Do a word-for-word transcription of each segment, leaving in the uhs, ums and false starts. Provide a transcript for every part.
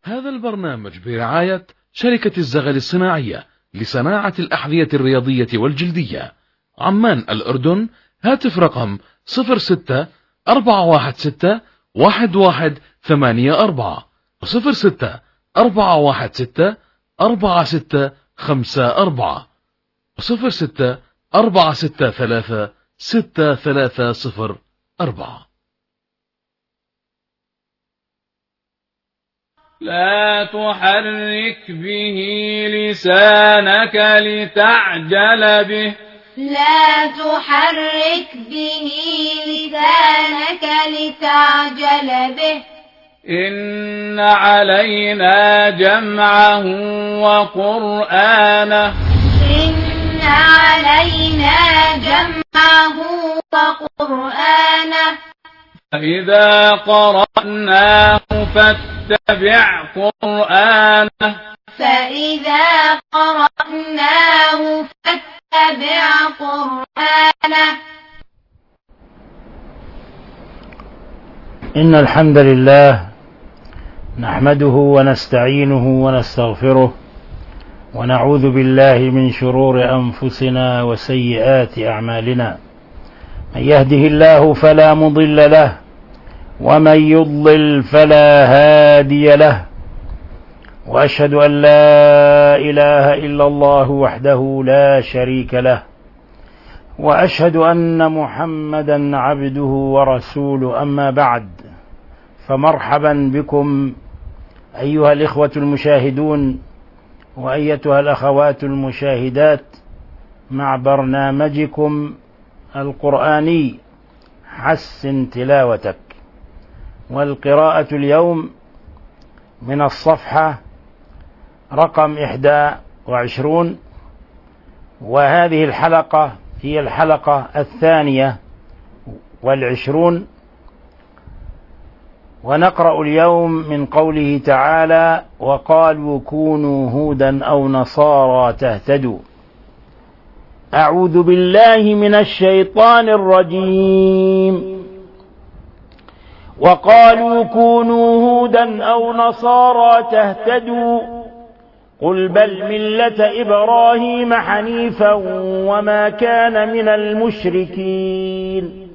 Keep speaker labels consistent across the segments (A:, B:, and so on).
A: هذا البرنامج برعاية شركة الزغل الصناعية لصناعة الأحذية الرياضية والجلدية، عمان الأردن. هاتف رقم صفر ستة أربعة واحد ستة واحد واحد ثمانية أربعة صفر ستة أربعة واحد ستة أربعة ستة خمسة أربعة صفر ستة أربعة ستة ثلاثة ستة ثلاثة صفر أربعة.
B: لا تحرك به لسانك لتعجل به
C: لا تحرك به لسانك لتعجل به
B: إن علينا جمعه وقرآنه
C: إن علينا جمعه وقرآنه
B: فإذا قرأناه فاتبع قرآنه
C: فإذا قرأناه فاتبع قرآنه.
D: إن الحمد لله نحمده ونستعينه ونستغفره ونعوذ بالله من شرور أنفسنا وسيئات أعمالنا. من يهده الله فلا مضل له ومن يضلل فلا هادي له، وأشهد أن لا إله إلا الله وحده لا شريك له، وأشهد أن محمدا عبده ورسوله. أما بعد، فمرحبا بكم أيها الإخوة المشاهدون وأيتها الأخوات المشاهدات مع برنامجكم القرآني حسن تلاوتك، والقراءة اليوم من الصفحة رقم إحدى وعشرون، وهذه الحلقة هي الحلقة الثانية والعشرون. ونقرأ اليوم من قوله تعالى: وقالوا كونوا هودا أو نصارى تهتدوا. أعوذ بالله من الشيطان الرجيم. وقالوا كونوا هودا أو نصارى تهتدوا قل بل ملة إبراهيم حنيفا وما كان من المشركين.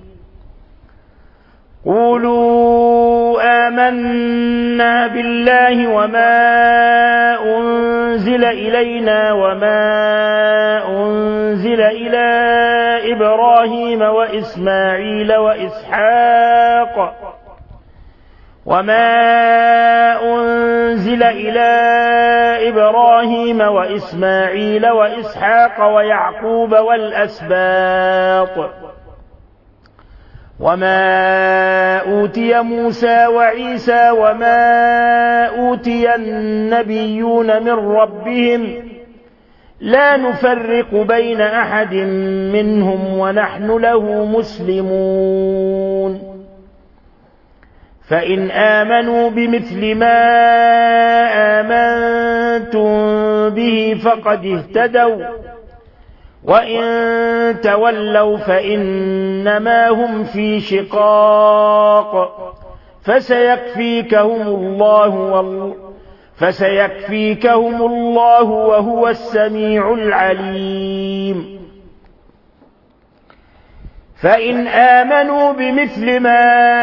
D: قولوا آمنا بالله وما أنزل إلينا وما أنزل إلى إبراهيم وإسماعيل وإسحاق وما أنزل إلى إبراهيم وإسماعيل وإسحاق ويعقوب والأسباط وما أوتي موسى وعيسى وما أوتي النبيون من ربهم لا نفرق بين أحد منهم ونحن له مسلمون. فإن آمنوا بمثل ما آمنتم به فقد اهتدوا وإن تولوا فإنما هم في شقاق فسيكفيكهم الله وال... فسيكفيكهم الله وهو السميع العليم. فإن آمنوا بمثل ما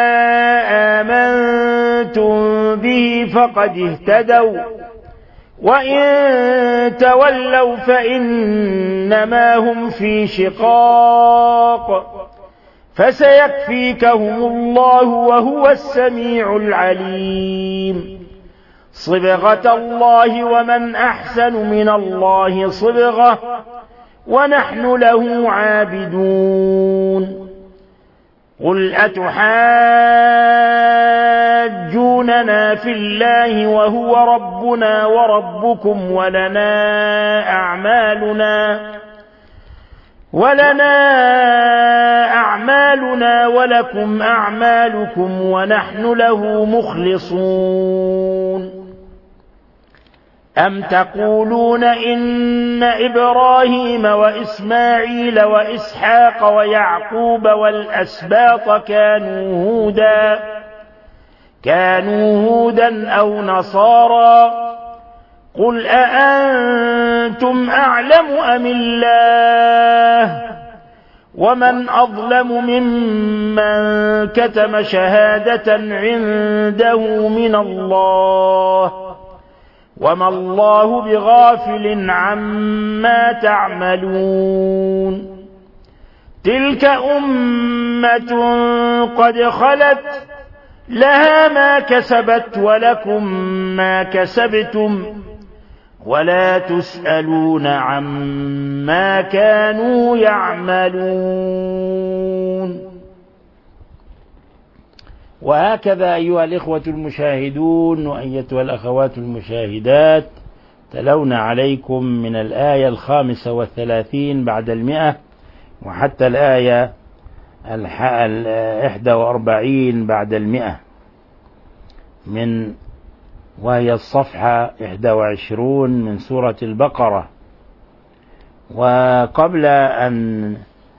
D: آمنتم به فقد اهتدوا وإن تولوا فإنما هم في شقاق فسيكفيكهم الله وهو السميع العليم. صبغة الله ومن أحسن من الله صبغة ونحن له عابدون. قل أتحاجوننا في الله وهو ربنا وربكم ولنا أعمالنا ولنا أعمالنا ولكم أعمالكم ونحن له مخلصون. أم تقولون إن إبراهيم وإسماعيل وإسحاق ويعقوب والأسباط كانوا هودا كانوا هودا أو نصارى قل أأنتم أعلم أم الله ومن أظلم ممن كتم شهادة عنده من الله وما الله بغافل عما تعملون تلك أمة قد خلت لها ما كسبت ولكم ما كسبتم ولا تسألون عما كانوا يعملون. وهكذا أيها الإخوة المشاهدون وأيتها الأخوات المشاهدات تلونا عليكم من الآية الخامسة والثلاثين بعد المئة وحتى الآية الإحدى وأربعين بعد المئة من وهي الصفحة إحدى وعشرون من سورة البقرة. وقبل أن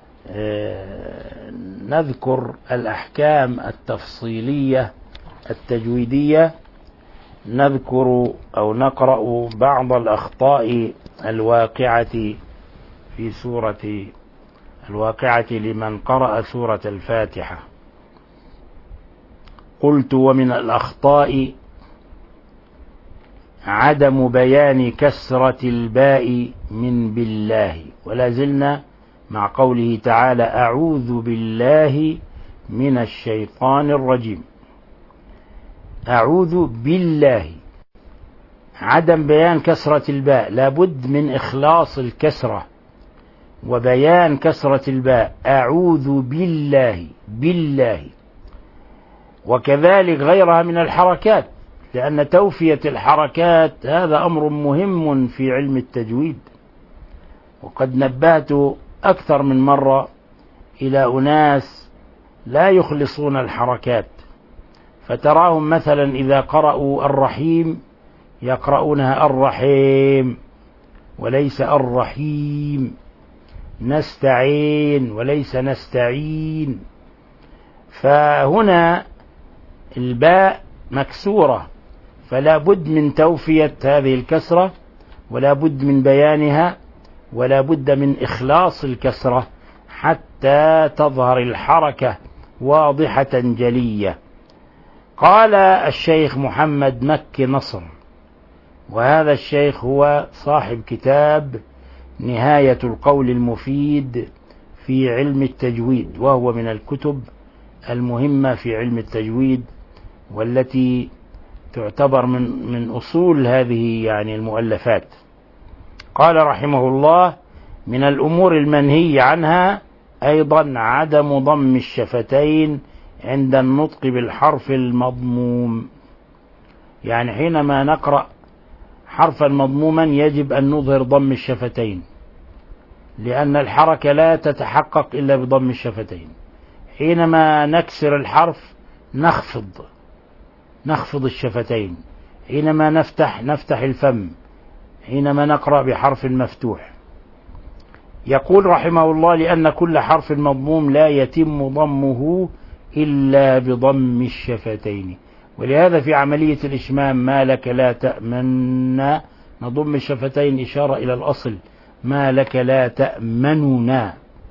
D: نذكر الأحكام التفصيلية التجويدية نذكر أو نقرأ بعض الأخطاء الواقعة في سورة الواقعة لمن قرأ سورة الفاتحة. قلت ومن الأخطاء عدم بيان كسرة الباء من بالله، ولا زلنا مع قوله تعالى أعوذ بالله من الشيطان الرجيم. أعوذ بالله، عدم بيان كسرة الباء، لابد من إخلاص الكسرة وبيان كسرة الباء. أعوذ بالله بالله. وكذلك غيرها من الحركات، لأن توفية الحركات هذا أمر مهم في علم التجويد. وقد نبهت أكثر من مرة إلى أناس لا يخلصون الحركات، فتراهم مثلا إذا قرأوا الرحيم يقرؤونها الرحيم وليس الرحيم، نستعين وليس نستعين. فهنا الباء مكسورة، فلا بد من توفية هذه الكسرة ولا بد من بيانها ولا بد من إخلاص الكسرة حتى تظهر الحركة واضحة جلية. قال الشيخ محمد مكي نصر، وهذا الشيخ هو صاحب كتاب نهاية القول المفيد في علم التجويد، وهو من الكتب المهمة في علم التجويد والتي تعتبر من من أصول هذه يعني المؤلفات. قال رحمه الله من الأمور المنهي عنها أيضا عدم ضم الشفتين عند النطق بالحرف المضموم، يعني حينما نقرأ حرفا مضموما يجب أن نظهر ضم الشفتين، لأن الحركة لا تتحقق إلا بضم الشفتين. حينما نكسر الحرف نخفض نخفض الشفتين، حينما نفتح نفتح الفم، حينما نقرأ بحرف مفتوح. يقول رحمه الله لأن كل حرف مضموم لا يتم ضمه إلا بضم الشفتين، ولهذا في عملية الإشمام ما لك لا تأمننا نضم الشفتين إشارة إلى الأصل ما لك لا تأمننا.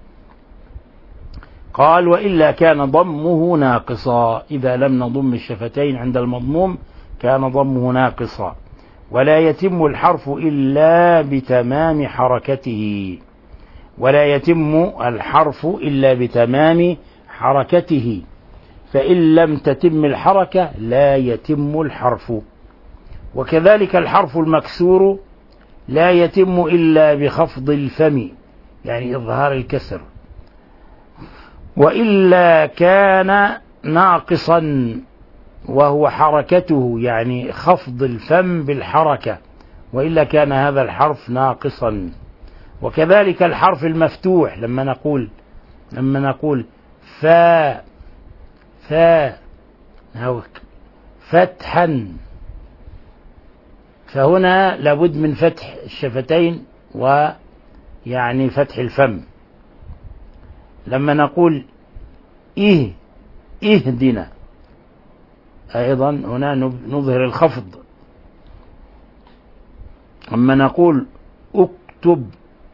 D: قال وإلا كان ضمه ناقصا، إذا لم نضم الشفتين عند المضموم كان ضمه ناقصا. ولا يتم الحرف إلا بتمام حركته، ولا يتم الحرف إلا بتمام حركته، فإن لم تتم الحركة لا يتم الحرف. وكذلك الحرف المكسور لا يتم إلا بخفض الفم، يعني إظهار الكسر، وإلا كان ناقصا وهو حركته، يعني خفض الفم بالحركة، وإلا كان هذا الحرف ناقصا. وكذلك الحرف المفتوح لما نقول لما نقول فا فا فتحا، فهنا لابد من فتح الشفتين ويعني فتح الفم. لما نقول إيه اهدنا أيضا هنا نظهر الخفض. أما نقول اكتب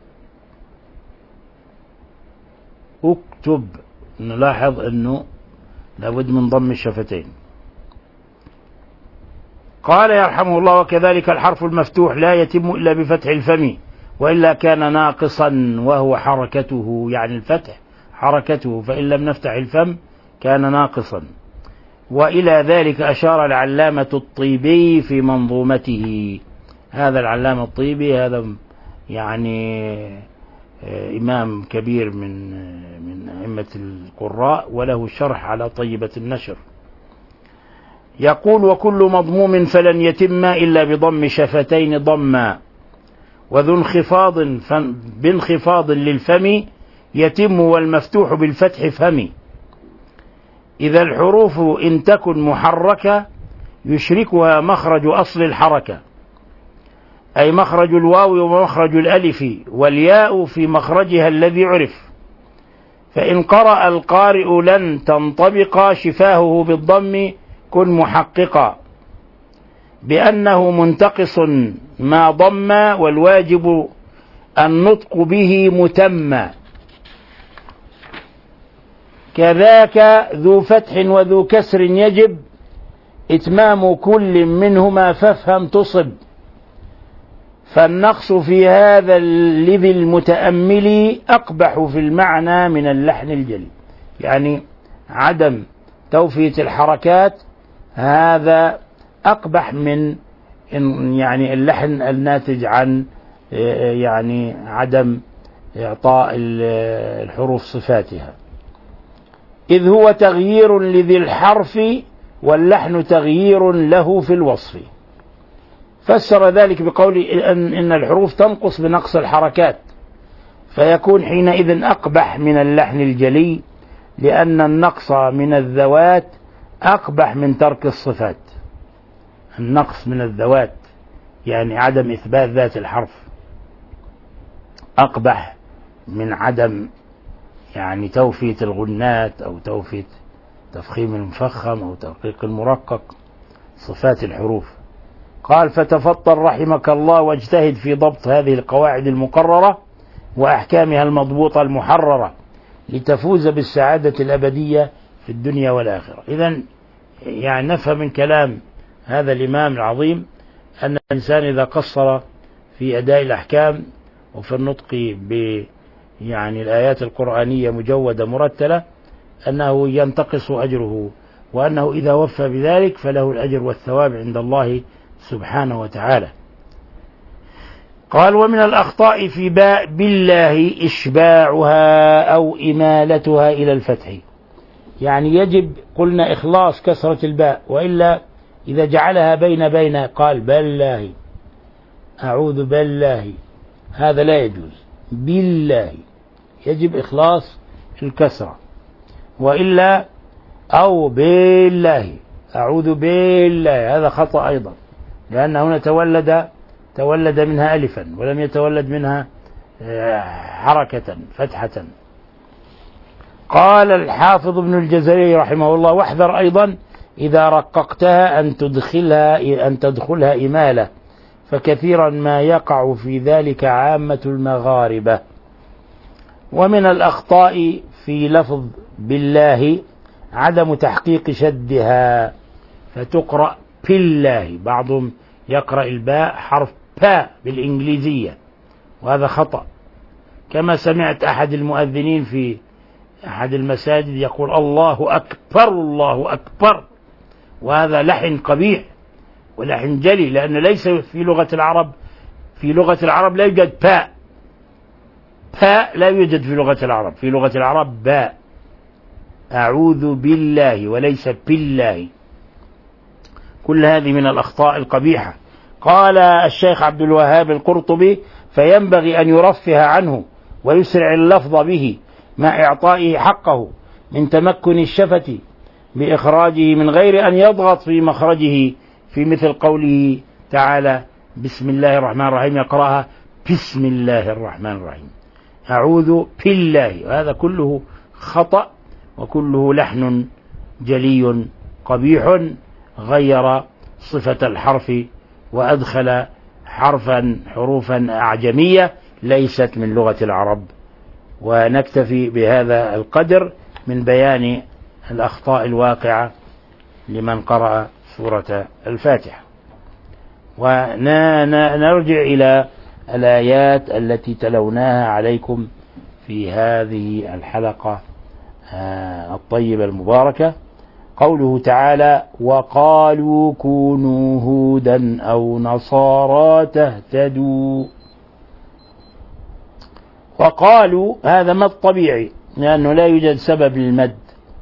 D: اكتب نلاحظ أنه لابد من ضم الشفتين. قال يرحمه الله: وكذلك الحرف المفتوح لا يتم إلا بفتح الفم، وإلا كان ناقصا وهو حركته، يعني الفتح حركته، فإن لم نفتح الفم كان ناقصا. وإلى ذلك أشار العلامة الطيبي في منظومته. هذا العلامة الطيبي هذا يعني إمام كبير من من أئمة القراء، وله شرح على طيبة النشر. يقول: وكل مضموم فلن يتم إلا بضم شفتين ضما، وذو انخفاض بانخفاض للفم يتم، والمفتوح بالفتح فم. إذا الحروف إن تكن محركة يشركها مخرج أصل الحركة، أي مخرج الواو ومخرج الألف والياء في مخرجها الذي عرف. فإن قرأ القارئ لن تنطبق شفاهه بالضم كن محققا، بأنه منتقص ما ضم، والواجب النطق به متما. كذاك ذو فتح وذو كسر يجب إتمام كل منهما، فافهم تصب. فالنقص في هذا لذي المتأمل أقبح في المعنى من اللحن الجلي، يعني عدم توفية الحركات هذا أقبح من يعني اللحن الناتج عن يعني عدم إعطاء الحروف صفاتها، إذ هو تغيير لذي الحرف واللحن تغيير له في الوصف. فسر ذلك بقول إن, إن الحروف تنقص بنقص الحركات، فيكون حينئذ أقبح من اللحن الجلي، لأن النقص من الذوات أقبح من ترك الصفات. النقص من الذوات يعني عدم إثبات ذات الحرف أقبح من عدم يعني توفية الغنات أو توفية تفخيم المفخم أو ترقيق المرقق، صفات الحروف. قال: فتفطر رحمك الله واجتهد في ضبط هذه القواعد المقررة وأحكامها المضبوطة المحررة، لتفوز بالسعادة الأبدية في الدنيا والآخرة. إذن يعني نفهم من كلام هذا الإمام العظيم أن الإنسان إذا قصر في أداء الأحكام وفي النطق ب يعني الآيات القرآنية مجودة مرتلة أنه ينتقص أجره، وأنه إذا وفى بذلك فله الأجر والثواب عند الله سبحانه وتعالى. قال: ومن الأخطاء في باء بالله إشباعها أو إمالتها إلى الفتح، يعني يجب قلنا إخلاص كسرة الباء، وإلا إذا جعلها بين بين قال بالله، أعوذ بالله، هذا لا يجوز. بالله يجب إخلاص الكسرة، وإلا أو بالله، أعوذ بالله، هذا خطأ أيضا، لأن هنا تولد تولد منها ألفا ولم يتولد منها حركة فتحة. قال الحافظ ابن الجزري رحمه الله: واحذر أيضا إذا رققتها أن تدخلها أن تدخلها إمالة، فكثيرا ما يقع في ذلك عامة المغاربة. ومن الأخطاء في لفظ بالله عدم تحقيق شدها، فتقرأ بالله، بعضهم يقرأ الباء حرف باء بالإنجليزية، وهذا خطأ. كما سمعت أحد المؤذنين في أحد المساجد يقول الله أكبر الله أكبر، وهذا لحن قبيح ولحن جلي، لأن ليس في لغة العرب في لغة العرب لا يوجد باء، باء لا يوجد في لغة العرب، في لغة العرب باء، أعوذ بالله وليس بالله. كل هذه من الأخطاء القبيحة. قال الشيخ عبد الوهاب القرطبي: فينبغي أن يرفه عنه ويسرع اللفظ به مع إعطائه حقه من تمكن الشفة بإخراجه من غير أن يضغط في مخرجه، في مثل قوله تعالى بسم الله الرحمن الرحيم يقرأها بسم الله الرحمن الرحيم، أعوذ بالله، هذا كله خطأ وكله لحن جلي قبيح غير صفة الحرف وأدخل حرفا حروفا أعجمية ليست من لغة العرب. ونكتفي بهذا القدر من بيان الأخطاء الواقعة لمن قرأ سورة الفاتحة. ونرجع إلى الآيات التي تلوناها عليكم في هذه الحلقة الطيبة المباركة. قوله تعالى: وقالوا كونوا هودا أو نصارى تهتدوا. وقالوا هذا مد طبيعي لأنه لا يوجد سبب للمد،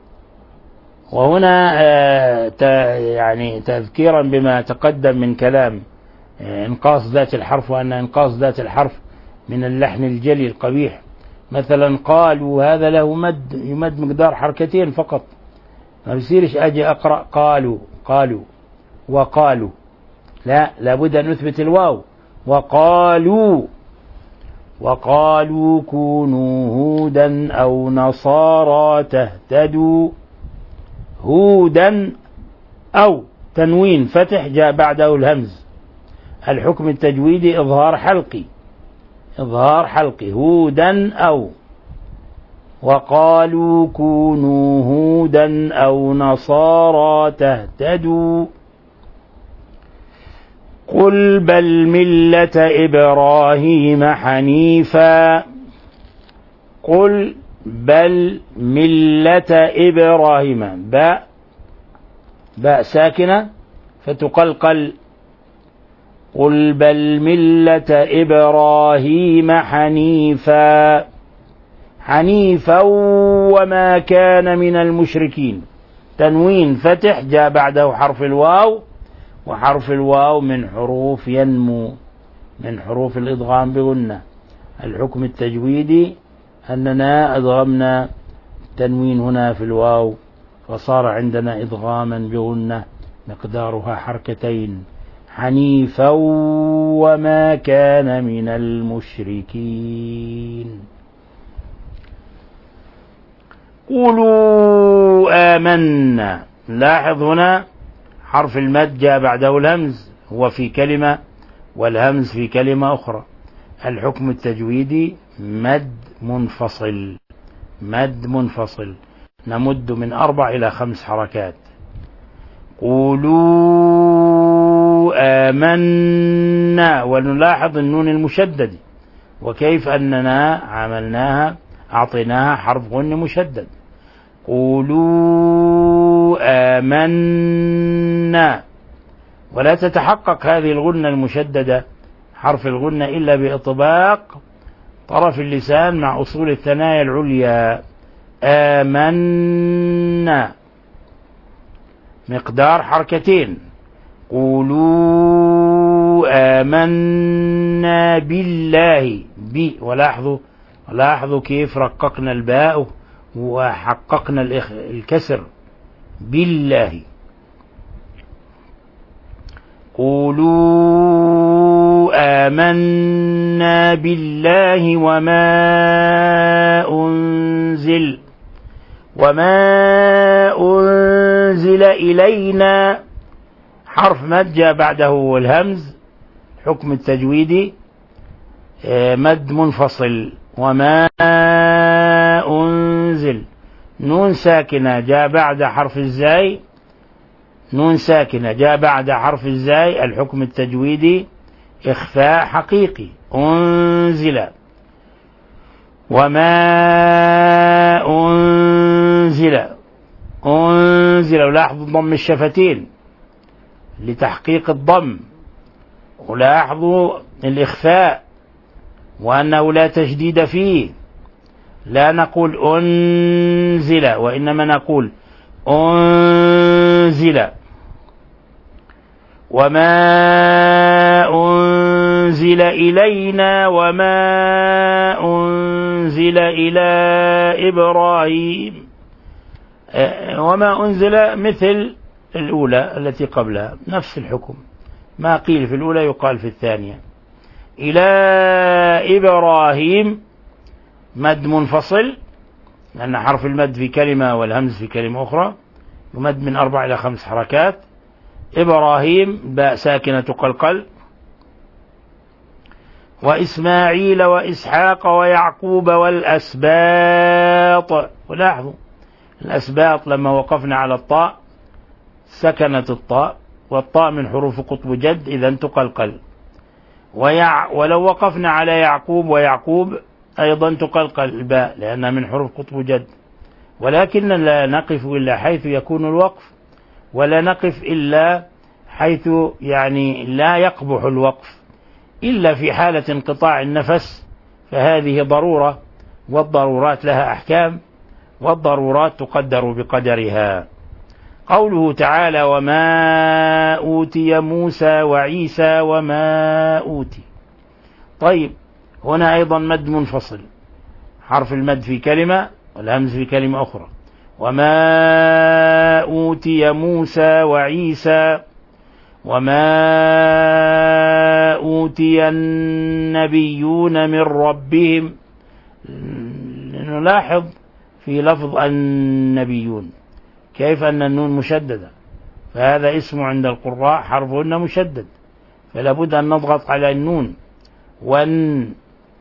D: وهنا يعني تذكيرا بما تقدم من كلام انقاص ذات الحرف، وأن انقاص ذات الحرف من اللحن الجلي القبيح. مثلا قالوا هذا له مد يمد مقدار حركتين فقط، ما بيصيرش أجي أقرأ قالوا قالوا وقالوا، لا، لابد أن نثبت الواو. وقالوا وقالوا كونوا هودا أو نصارى تهتدوا. هودا أو تنوين فتح جاء بعده الهمز، الحكم التجويدي إظهار حلقي، إظهار حلقي. هودا أو. وقالوا كونوا هودا أو نصارى تهتدوا. قل بل ملة إبراهيم حنيفا. قل بل ملة إبراهيم، باء باء ساكنة فتقلقل. قل بل ملة إبراهيم حنيفا حنيفا وما كان من المشركين. تنوين فتح جاء بعده حرف الواو، وحرف الواو من حروف ينمو، من حروف الإدغام بغنة. الحكم التجويدي أننا أدغمنا التنوين هنا في الواو، فصار عندنا إدغاما بغنة مقدارها حركتين. حنيفا وما كان من المشركين. قولوا آمنا. لاحظ هنا حرف المد جاء بعده الهمز، هو في كلمة والهمز في كلمة أخرى. الحكم التجويدي مد منفصل، مد منفصل نمد من أربع إلى خمس حركات. قولوا آمنا، ونلاحظ النون المشدد وكيف أننا عملناها، أعطيناها حرف غن مشدد. قولوا آمنا، ولا تتحقق هذه الغنة المشددة حرف الغنة إلا بإطباق طرف اللسان مع أصول الثنايا العليا. آمنا مقدار حركتين. قولوا آمنا بالله بي، ولاحظوا لاحظوا كيف رققنا الباء وحققنا الكسر بالله. قولوا آمنا بالله وما أنزل وما أنزل إلينا. حرف مد جاء بعده الهمز، حكم التجويدي مد منفصل. وما أنزل، نون ساكنة جاء بعد حرف الزاي، نون ساكنة جاء بعد حرف الزاي، الحكم التجويدي إخفاء حقيقي. أنزل. وما أنزل أنزل، ولاحظوا ضم الشفتين لتحقيق الضم، ولاحظوا الإخفاء وأنه لا تشديد فيه. لا نقول أنزل، وإنما نقول أنزل. وما أنزل إلينا وما أنزل إلى إبراهيم. وما أنزل مثل الأولى التي قبلها، نفس الحكم، ما قيل في الأولى يقال في الثانية. إلى إبراهيم مد منفصل، لأن حرف المد في كلمة والهمز في كلمة أخرى، يمد من أربع إلى خمس حركات. إبراهيم باء ساكنة قلقل. وإسماعيل وإسحاق ويعقوب والأسباط. ولاحظوا الأسباط لما وقفنا على الطاء سكنت الطاء، والطاء من حروف قطب جد إذا تقلقل. ويع ولو وقفنا على يعقوب ويعقوب أيضا تقلقل الباء لأنها من حروف قطب جد، ولكن لا نقف إلا حيث يكون الوقف، ولا نقف إلا حيث يعني لا يقبح الوقف إلا في حالة انقطاع النفس، فهذه ضرورة، والضرورات لها أحكام، والضرورات تقدر بقدرها. قوله تعالى وما أوتي موسى وعيسى وما أوتي. طيب هنا أيضا مد منفصل، حرف المد في كلمة والهمز في كلمة أخرى. وما أوتي موسى وعيسى وما أوتي النبيون من ربهم. نلاحظ في لفظ النبيون كيف أن النون مشددة، فهذا اسم عند القراء حرفهن مشدد، فلا بد أن نضغط على النون. ون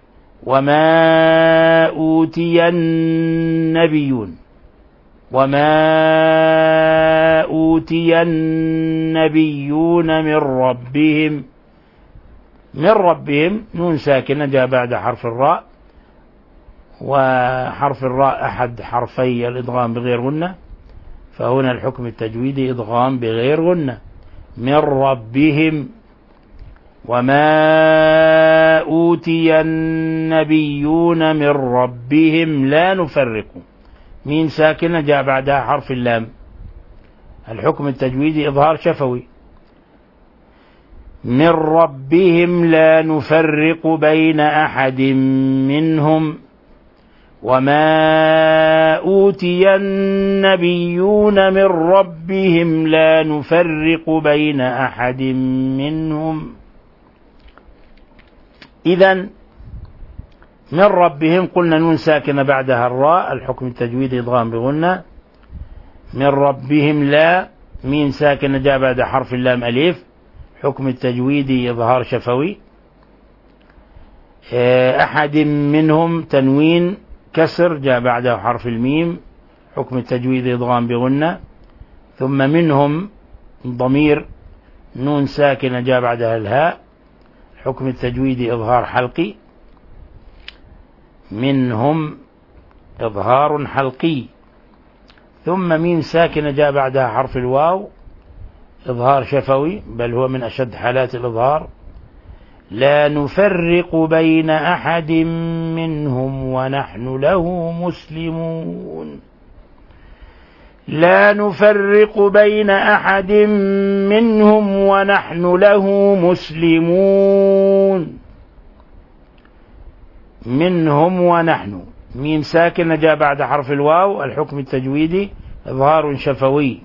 D: وما أوتي النبيون وما أوتي النبيون من ربهم. من ربهم نون ساكنة جاء بعد حرف الراء، وحرف الراء أحد حرفي الإدغام بغير غنة، فهنا الحكم التجويدي إدغام بغير غنة. من ربهم. وما أوتي النبيون من ربهم لا نفرق، مين ساكنة جاء بعدها حرف اللام، الحكم التجويدي إظهار شفوي. من ربهم لا نفرق بين أحد منهم. وما أوتي النبيون من ربهم لا نفرق بين أحد منهم. إذن من ربهم قلنا نون ساكنة بعدها الراء، الحكم التجويدي إدغام بغنة. من ربهم لا مين ساكنة جاء بعد حرف اللام أليف، حكم التجويدي إظهار شفوي. أحد منهم تنوين كسر جاء بعده حرف الميم، حكم التجويدي إدغام بغنة. ثم منهم ضمير نون ساكنة جاء بعدها الهاء، حكم التجويدي إظهار حلقي. منهم إظهار حلقي. ثم ميم ساكنة جاء بعدها حرف الواو، إظهار شفوي، بل هو من أشد حالات الإظهار. لا نفرق بين أحد منهم ونحن له مسلمون. لا نفرق بين أحد منهم ونحن له مسلمون. منهم ونحن ميم ساكنة جاء بعد حرف الواو، الحكم التجويدي إظهار شفوي.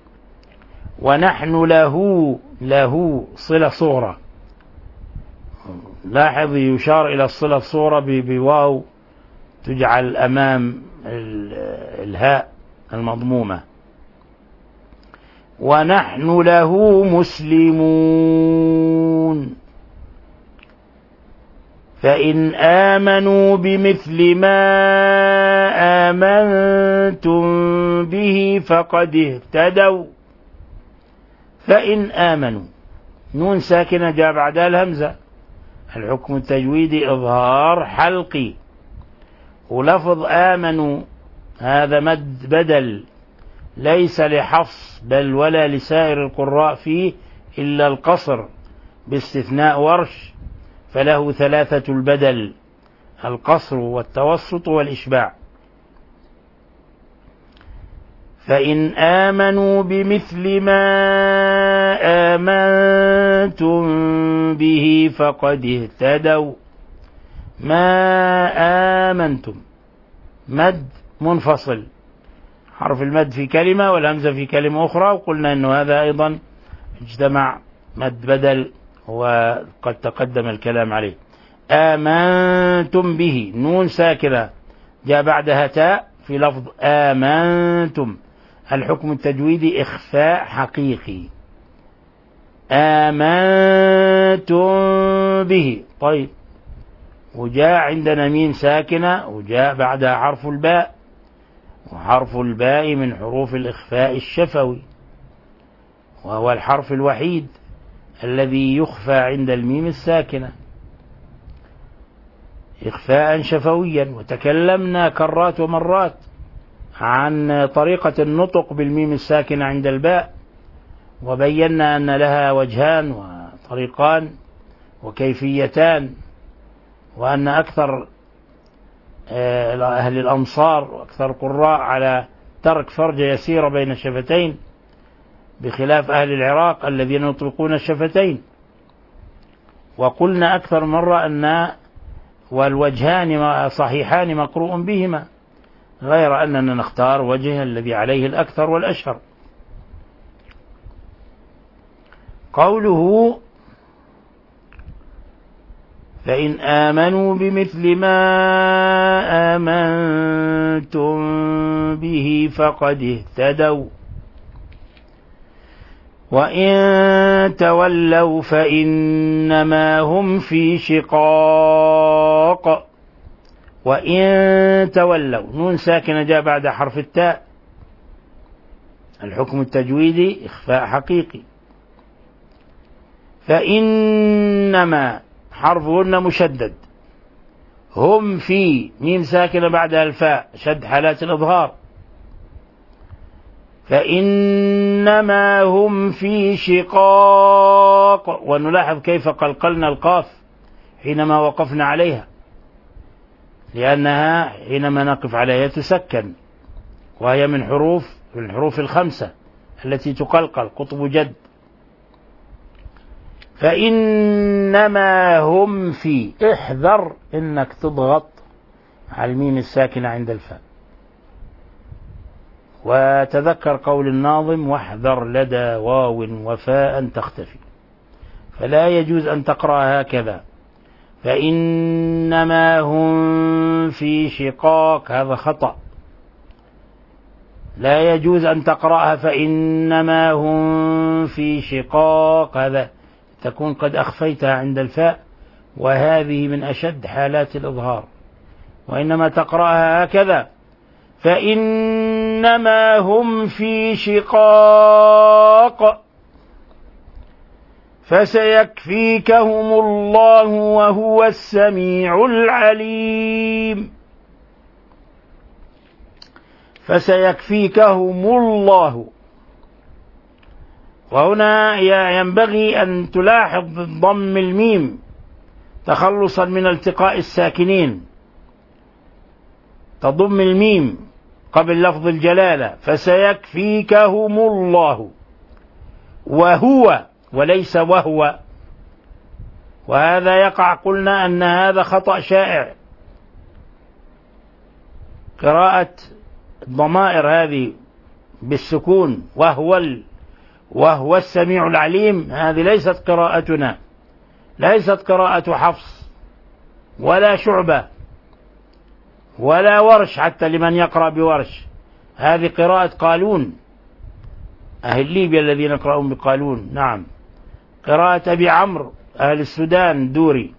D: ونحن له له صلة صغرى، لاحظ يشار إلى الصلة الصغرى بواو تجعل أمام الهاء المضمومة. ونحن له مسلمون. فإن آمنوا بمثل ما آمنتم به فقد اهتدوا. فإن آمنوا نون ساكنة جاء بعدها الهمزة، الحكم التجويدي إظهار حلقي. ولفظ آمنوا هذا مد بدل ليس لحفص بل ولا لسائر القراء فيه إلا القصر باستثناء ورش، فله ثلاثة البدل: القصر والتوسط والإشباع. فإن آمنوا بمثل ما آمنتم به فقد اهتدوا. ما آمنتم مد منفصل، حرف المد في كلمة والهمزة في كلمة أخرى، وقلنا أنه هذا أيضا اجتمع مد بدل وقد تقدم الكلام عليه. آمنتم به نون ساكنة جاء بعدها تاء في لفظ آمنتم، الحكم التجويدي إخفاء حقيقي. آمنتم به. طيب، وجاء عندنا ميم ساكنة وجاء بعدها حرف الباء، وحرف الباء من حروف الإخفاء الشفوي، وهو الحرف الوحيد الذي يخفى عند الميم الساكنة إخفاء شفويا. وتكلمنا كرات ومرات عن طريقة النطق بالميم الساكنة عند الباء، وبينا أن لها وجهان وطريقان وكيفيتان، وأن أكثر أهل الأمصار وأكثر القراء على ترك فرجة يسيرة بين الشفتين، بخلاف أهل العراق الذين يطلقون الشفتين. وقلنا أكثر مرة أن والوجهان صحيحان مقروء بهما، غير أننا نختار وجه الذي عليه الأكثر والأشهر. قوله فإن آمنوا بمثل ما آمنتم به فقد اهتدوا وإن تولوا فإنما هم في شقاق. وإن تولوا، نون ساكنة جاء بعد حرف التاء، الحكم التجويدي إخفاء حقيقي. فإنما حرف غنة مشدد، هم في ميم ساكنة بعدها الفاء شد حالات الإظهار. فإنما هم في شقاق، ونلاحظ كيف قلقلنا القاف حينما وقفنا عليها، لأنها حينما نقف عليها تسكن، وهي من حروف من الحروف الخمسة التي تقلقل قطب جد. فإنما هم في، احذر إنك تضغط على الميم الساكنة عند الفاء، وتذكر قول الناظم واحذر لدى واو وفاء تختفي، فلا يجوز أن تقرأ هكذا فإنما هم في شقاق، هذا خطأ. لا يجوز أن تقرأها فإنما هم في شقاق، هذا تكون قد أخفيتها عند الفاء، وهذه من أشد حالات الإظهار. وإنما تقرأها هكذا فإنما هم في شقاق فسيكفيكهم الله وهو السميع العليم. فسيكفيكهم الله، وهنا ينبغي أن تلاحظ ضم الميم تخلصا من التقاء الساكنين، تضم الميم قبل لفظ الجلالة. فسيكفيكهم الله، وهو وليس وهو، وهذا يقع، قلنا أن هذا خطأ شائع. قراءة الضمائر هذه بالسكون وهو ال وهو السميع العليم، هذه ليست قراءتنا، ليست قراءة حفص ولا شعبة ولا ورش، حتى لمن يقرأ بورش، هذه قراءة قالون، أهل ليبيا الذين يقرؤون بقالون. نعم، قراءة أبي عمرو أهل السودان دوري،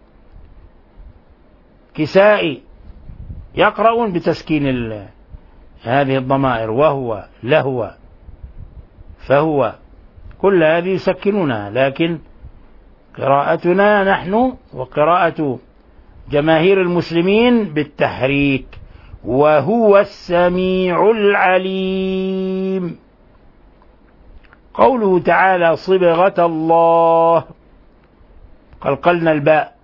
D: كسائي، يقرؤون بتسكين هذه الضمائر، وهو لهو فهو، كل هذه يسكنونها. لكن قراءتنا نحن وقراءة جماهير المسلمين بالتحريك، وهو السميع العليم. قوله تعالى صبغة الله، قلقلنا الباء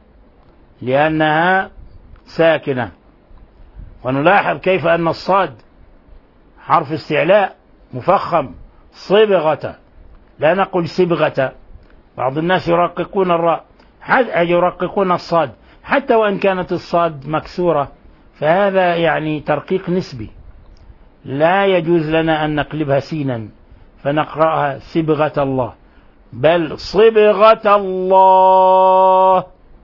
D: لأنها ساكنة، ونلاحظ كيف أن الصاد حرف استعلاء مفخم، صبغة، لا نقول صبغة. بعض الناس يرققون الراء، يرققون الصاد حتى وإن كانت الصاد مكسورة، فهذا يعني ترقيق نسبي، لا يجوز لنا أن نقلبها سينا فنقرأها صبغة الله، بل صبغة الله.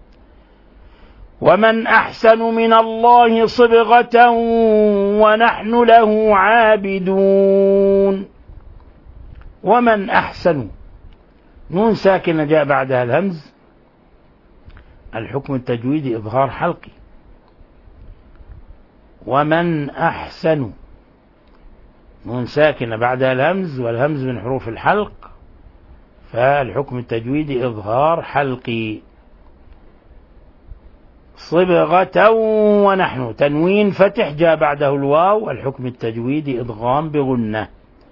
D: ومن أحسن من الله صبغة ونحن له عابدون. ومن أحسن، نون ساكنة جاء بعدها الهمز، الحكم التجويدي إظهار حلقي. ومن أحسن، نون ساكنة بعدها الهمز، والهمز من حروف الحلق، فالحكم التجويدي إظهار حلقي. صبغة ونحن، تنوين فتح جاء بعده الواو، الحكم التجويدي إدغام بغنة.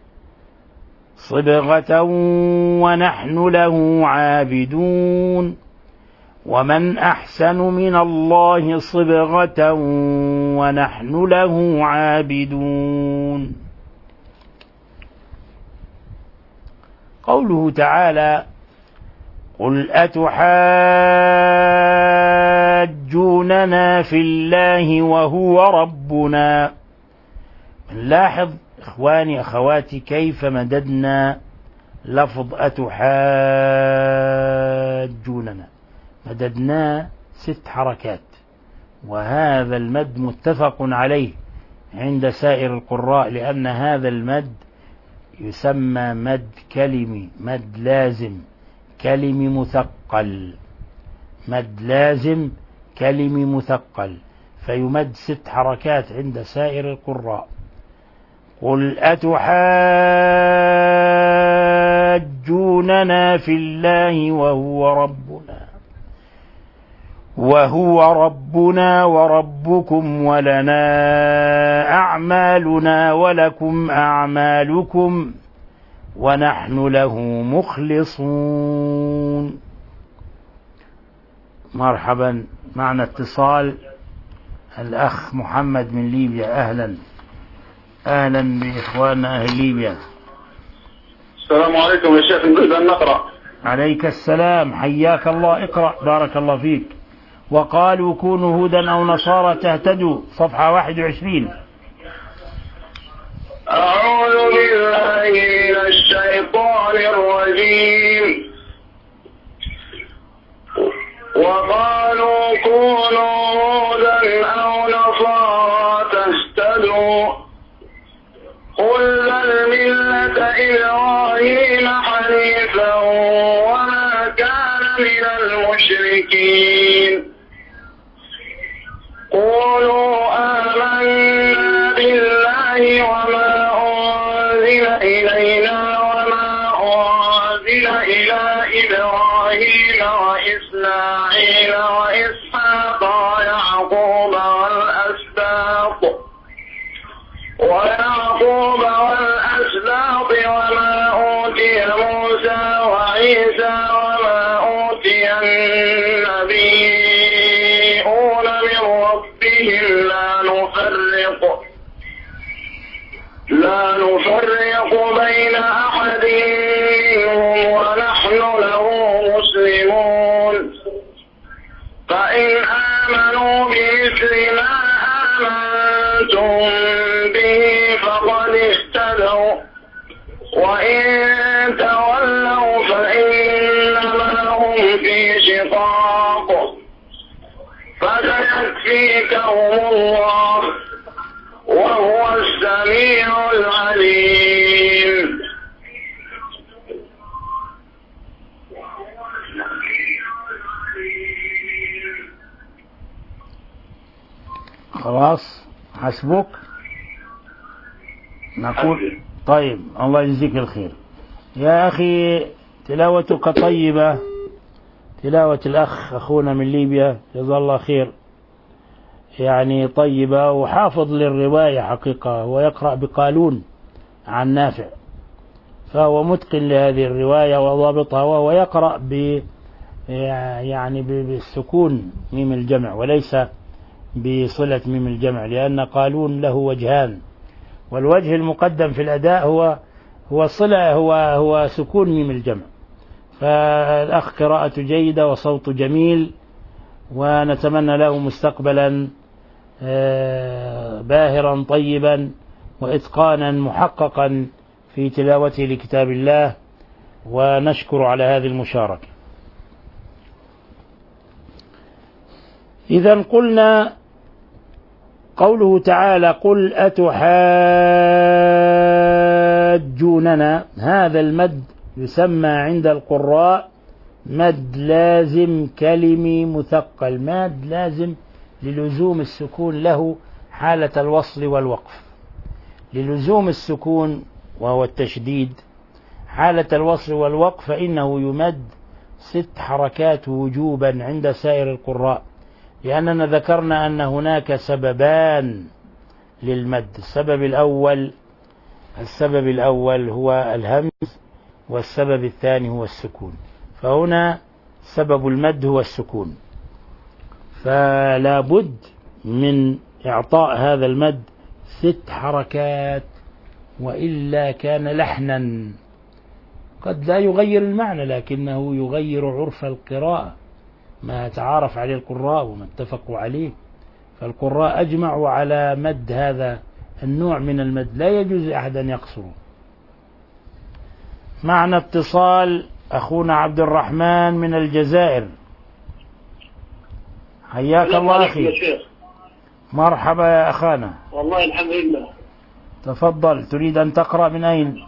D: صبغة ونحن له عابدون. ومن أحسن من الله صبغة ونحن له عابدون. قوله تعالى: قل أتحاجوننا في الله وهو ربنا. نلاحظ إخواني أخواتي كيف مددنا لفظ أتحاجوننا، مددناه ست حركات، وهذا المد متفق عليه عند سائر القراء، لأن هذا المد يسمى مد كلمي، مد لازم كلمي مثقل، مد لازم كلمي مثقل، فيمد ست حركات عند سائر القراء. قل أتحاجوننا في الله وهو ربنا وهو ربنا وربكم ولنا أعمالنا ولكم أعمالكم ونحن له مخلصون. مرحبا، معنا اتصال الأخ محمد من ليبيا. أهلا أهلا بإخواننا أهل ليبيا.
E: السلام عليكم يا شيخ، نريد أن نقرأ.
D: عليك السلام، حياك الله، اقرأ بارك الله فيك. وقالوا كونوا هودا أو نصارى تهتدوا، صفحة واحد وعشرين.
E: أعوذ بالله من الشيطان الرجيم. وقالوا كونوا هودا أو نصارى تهتدوا، قل بل ملة إبراهيم حنيفا وما كان من المشركين. قولوا آمنا بالله وما أنزل إلينا وما أنزل إلى إبراهيم وإسماعيل وإسحاق ويعقوب والأسباط ويعقوب والأسباط وما أوتي موسى وعيسى وما أوتي النبيون من ربهم لا نفرق لا نفرق بين أحد منهم ونحن له مسلمون. فإن آمنوا بمثل ما آمنتم به فقد اهتدوا، وإن تولوا فإنما هم في شقاق فسيكفيكهم الله وهو السميع العليم.
D: خلاص حسبك نقول. طيب الله يجزيك الخير يا أخي، تلاوتك طيبة، تلاوة الأخ أخونا من ليبيا جزاه الله خير، يعني طيبة، وحافظ للرواية حقيقة، ويقرأ بقالون عن نافع، فهو متقن لهذه الرواية وضابطها، وهو يقرأ ب يعني بالسكون ميم الجمع وليس بصلة ميم الجمع، لأن قالون له وجهان، والوجه المقدم في الأداء هو هو صلة هو هو سكون ميم الجمع. فالأخ قراءة جيدة وصوت جميل، ونتمنى له مستقبلا باهرا طيبا وإتقانا محققا في تلاوته لكتاب الله، ونشكر على هذه المشاركة. إذا قلنا قوله تعالى قل أتحاجوننا، هذا المد يسمى عند القراء مد لازم كلمي مثقل، مد لازم للزوم السكون له حالة الوصل والوقف، للزوم السكون وهو التشديد حالة الوصل والوقف فإنه يمد ست حركات وجوبا عند سائر القراء، لأننا ذكرنا أن هناك سببان للمد. السبب الأول السبب الأول هو الهمز، والسبب الثاني هو السكون، فهنا سبب المد هو السكون، فلا بد من إعطاء هذا المد ست حركات، وإلا كان لحنا قد لا يغير المعنى لكنه يغير عرف القراءة، ما تعارف عليه القراء وما اتفقوا عليه، فالقراء أجمعوا على مد هذا النوع من المد، لا يجوز أحد أن يقصره. معنا اتصال أخونا عبد الرحمن من الجزائر. حياك الله أخي. مرحبا يا أخانا.
E: والله الحمد لله.
D: تفضل، تريد أن تقرأ من أين؟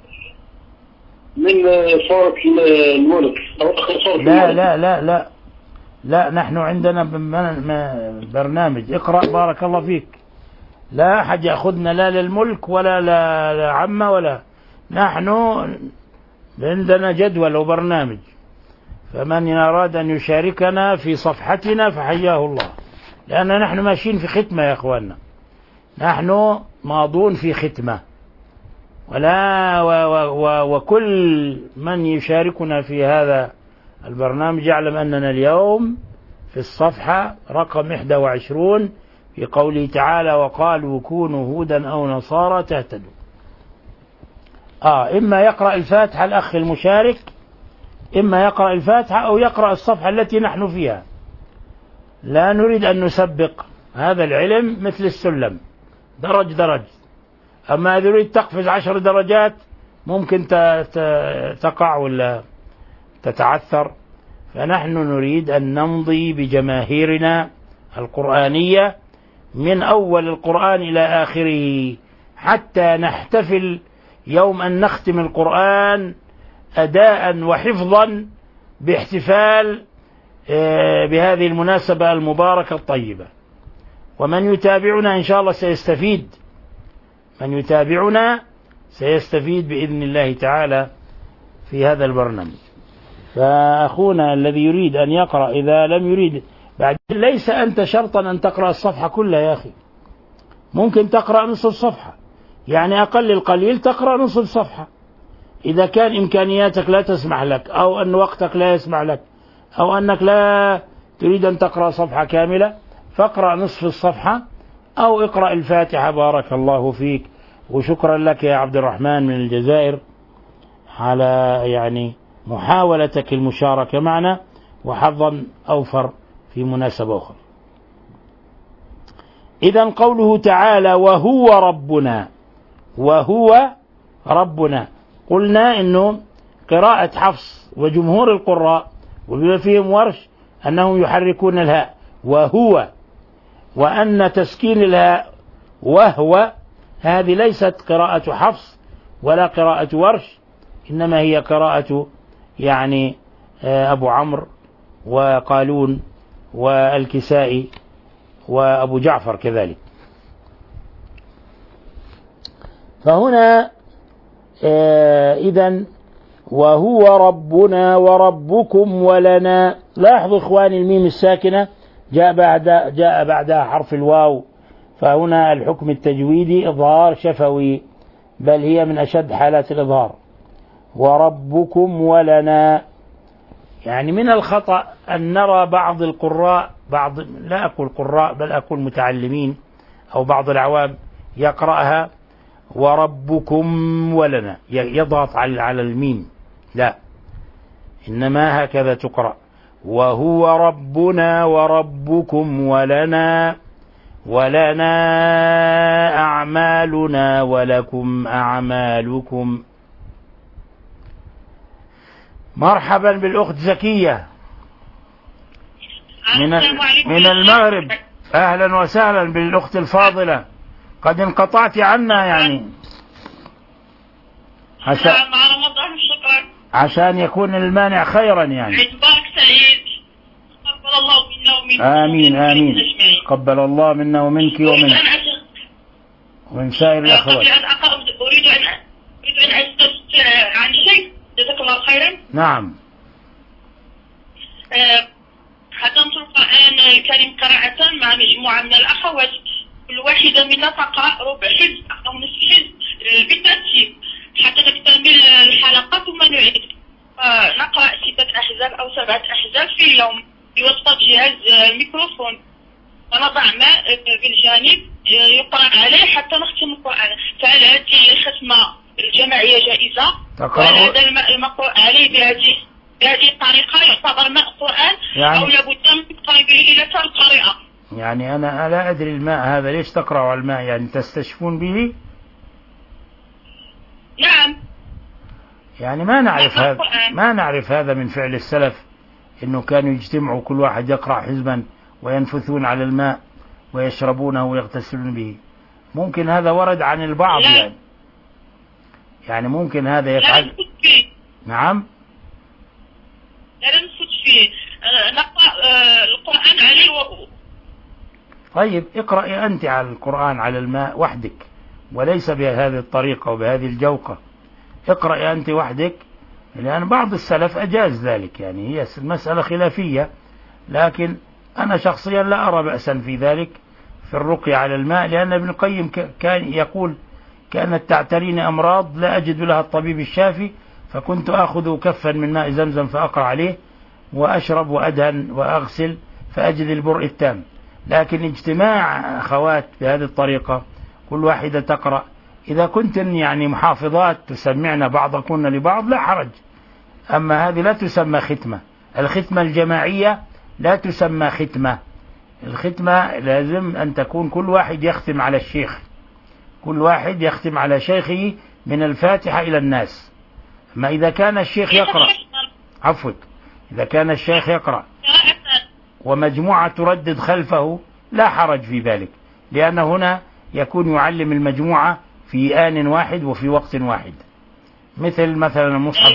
E: من صورة الملك أو آخر صورة
D: لا
E: الملك.
D: لا لا لا لا نحن عندنا برنامج اقرأ بارك الله فيك، لا أحد يأخذنا لا للملك ولا لعمة ولا، نحن عندنا جدول وبرنامج، فمن أراد أن يشاركنا في صفحتنا فحياه الله، لأن نحن ماشيين في ختمة يا أخواننا، نحن ماضون في ختمة، ولا و و و وكل من يشاركنا في هذا البرنامج يعلم أننا اليوم في الصفحة رقم واحد وعشرين في قوله تعالى وقالوا كونوا هودا أو نصارى تهتدوا. آه إما يقرأ الفاتحة الأخ المشارك، إما يقرأ الفاتحة أو يقرأ الصفحة التي نحن فيها، لا نريد أن نسبق هذا العلم مثل السلم درج درج، أما إذا يريد تقفز عشر درجات ممكن تقع ولا تتعثر، فنحن نريد أن نمضي بجماهيرنا القرآنية من أول القرآن إلى آخره، حتى نحتفل يوم أن نختم القرآن أداء وحفظا باحتفال بهذه المناسبة المباركة الطيبة. ومن يتابعنا إن شاء الله سيستفيد، من يتابعنا سيستفيد بإذن الله تعالى في هذا البرنامج. فأخونا الذي يريد أن يقرأ إذا لم يريد بعد، ليس أنت شرطا أن تقرأ الصفحة كلها يا أخي، ممكن تقرأ نصف الصفحة، يعني أقل القليل تقرأ نصف الصفحة إذا كان إمكانياتك لا تسمح لك، أو أن وقتك لا يسمح لك، أو أنك لا تريد أن تقرأ صفحة كاملة، فاقرأ نصف الصفحة أو اقرأ الفاتحة. بارك الله فيك، وشكرا لك يا عبد الرحمن من الجزائر على يعني محاولتك المشاركة معنا، وحظا أوفر في مناسبة أخرى. إذن قوله تعالى وهو ربنا، وهو ربنا، قلنا إنه قراءة حفص وجمهور القراء وبما فيهم ورش أنهم يحركون الهاء وهو، وأن تسكين الهاء وهو هذه ليست قراءة حفص ولا قراءة ورش، إنما هي قراءة يعني أبو عمرو وقالون والكسائي وأبو جعفر كذلك. فهنا إذن وهو ربنا وربكم ولنا، لاحظوا إخواني الميم الساكنة جاء بعد جاء بعدها حرف الواو، فهنا الحكم التجويدي إظهار شفوي، بل هي من أشد حالات الإظهار. وربكم ولنا، يعني من الخطأ أن نرى بعض القراء، بعض لا أقول قراء بل أقول متعلمين أو بعض العوام يقرأها وربكم ولنا، يضغط على الميم، لا، إنما هكذا تقرأ وهو ربنا وربكم ولنا، ولنا أعمالنا ولكم أعمالكم. مرحبا بالأخت زكية من من المغرب، أهلا وسهلا بالأخت الفاضلة، قد انقطعت عنا يعني.
F: نعم على مطعم الشكر.
D: عشان يكون المانع خيرا يعني.
F: عيد مبارك سعيد، قبل الله منا ومنكم.
D: آمين آمين. قبل الله منا ومنك ومن ومن سائر الأخوات.
F: قبل أن أقرأ أريد أن أريد أن أسأل عن شيء. جزاك الله خيرا.
D: نعم.
F: ختمت القرآن الكريم قراءة مع مجموعة من الأخوات، كل واحدة منا تقرأ ربع حزب أو نصف حزب بالترتيب حتى تكتمل الحلقة، ثم نعيد نقرأ ستة أحزاب أو سبعة أحزاب في اليوم بواسطة جهاز الميكروفون، ونضع ماء بالجانب يقرأ عليه حتى نختم القرآن. فهل هذه الختمة الجماعية جائزة؟ وهل هذا الماء المقروء عليه بهذه بهذه الطريقة يعتبر ماء قرآن يعني، أو لابد من قريبه إلى القارئة؟
D: يعني أنا لا أدري الماء هذا ليش تقرأوا على الماء، يعني تستشفون به؟
F: نعم.
D: يعني ما نعرف هذا ما نعرف هذا من فعل السلف، إنه كانوا يجتمعوا كل واحد يقرأ حزبا وينفثون على الماء ويشربونه ويغتسلون به. ممكن هذا ورد عن البعض
F: لا.
D: يعني يعني ممكن هذا يفعل. نعم.
F: لا نفوت فيه، نقرأ القرآن عليه و...
D: طيب اقرأي أنت على القرآن على الماء وحدك، وليس بهذه الطريقة وبهذه الجوقة. اقرأي أنت وحدك، لأن بعض السلف أجاز ذلك، يعني هي مسألة خلافية، لكن أنا شخصيا لا أرى بأسا في ذلك في الرقية على الماء، لأن ابن القيم كان يقول كانت تعتريني أمراض لا أجد لها الطبيب الشافي، فكنت أخذ كفا من ماء زمزم فأقرأ عليه وأشرب وأدهن وأغسل فأجد البرء التام. لكن اجتماع أخوات بهذه الطريقة كل واحدة تقرأ، إذا كنتن يعني محافظات تسمعن بعضكن لبعض لا حرج، أما هذه لا تسمى ختمة. الختمة الجماعية لا تسمى ختمة. الختمة لازم أن تكون كل واحد يختم على الشيخ، كل واحد يختم على شيخه من الفاتحة إلى الناس. أما إذا كان الشيخ يقرأ عفوا إذا كان الشيخ يقرأ ومجموعة تردد خلفه لا حرج في ذلك، لأن هنا يكون يعلم المجموعة في آن واحد وفي وقت واحد، مثل مثلا المصحف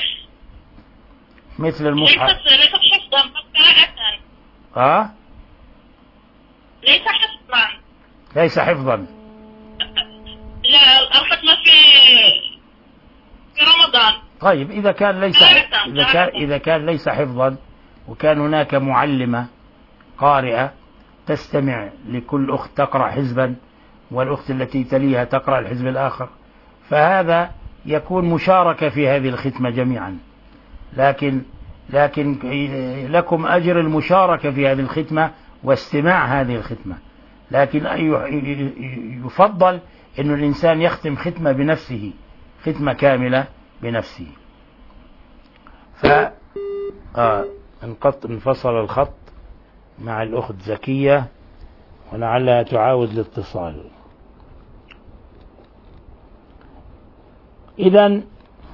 D: مثل المصحف
F: ليس حفظا
D: آه؟
F: ليس حفظا
D: ليس حفظا
F: لا، الختمة في في رمضان.
D: طيب إذا كان ليس إذا كان إذا كان ليس حفظا، وكان هناك معلمة قارئة تستمع لكل أخت تقرأ حزبا والأخت التي تليها تقرأ الحزب الآخر، فهذا يكون مشاركة في هذه الختمة جميعا، لكن لكن لكم أجر المشاركة في هذه الختمة واستماع هذه الختمة، لكن يفضل أن الإنسان يختم ختمة بنفسه، ختمة كاملة بنفسه. ف آه انقط انفصل الخط مع الأخت زكية ولعلها تعاود الاتصال. إذن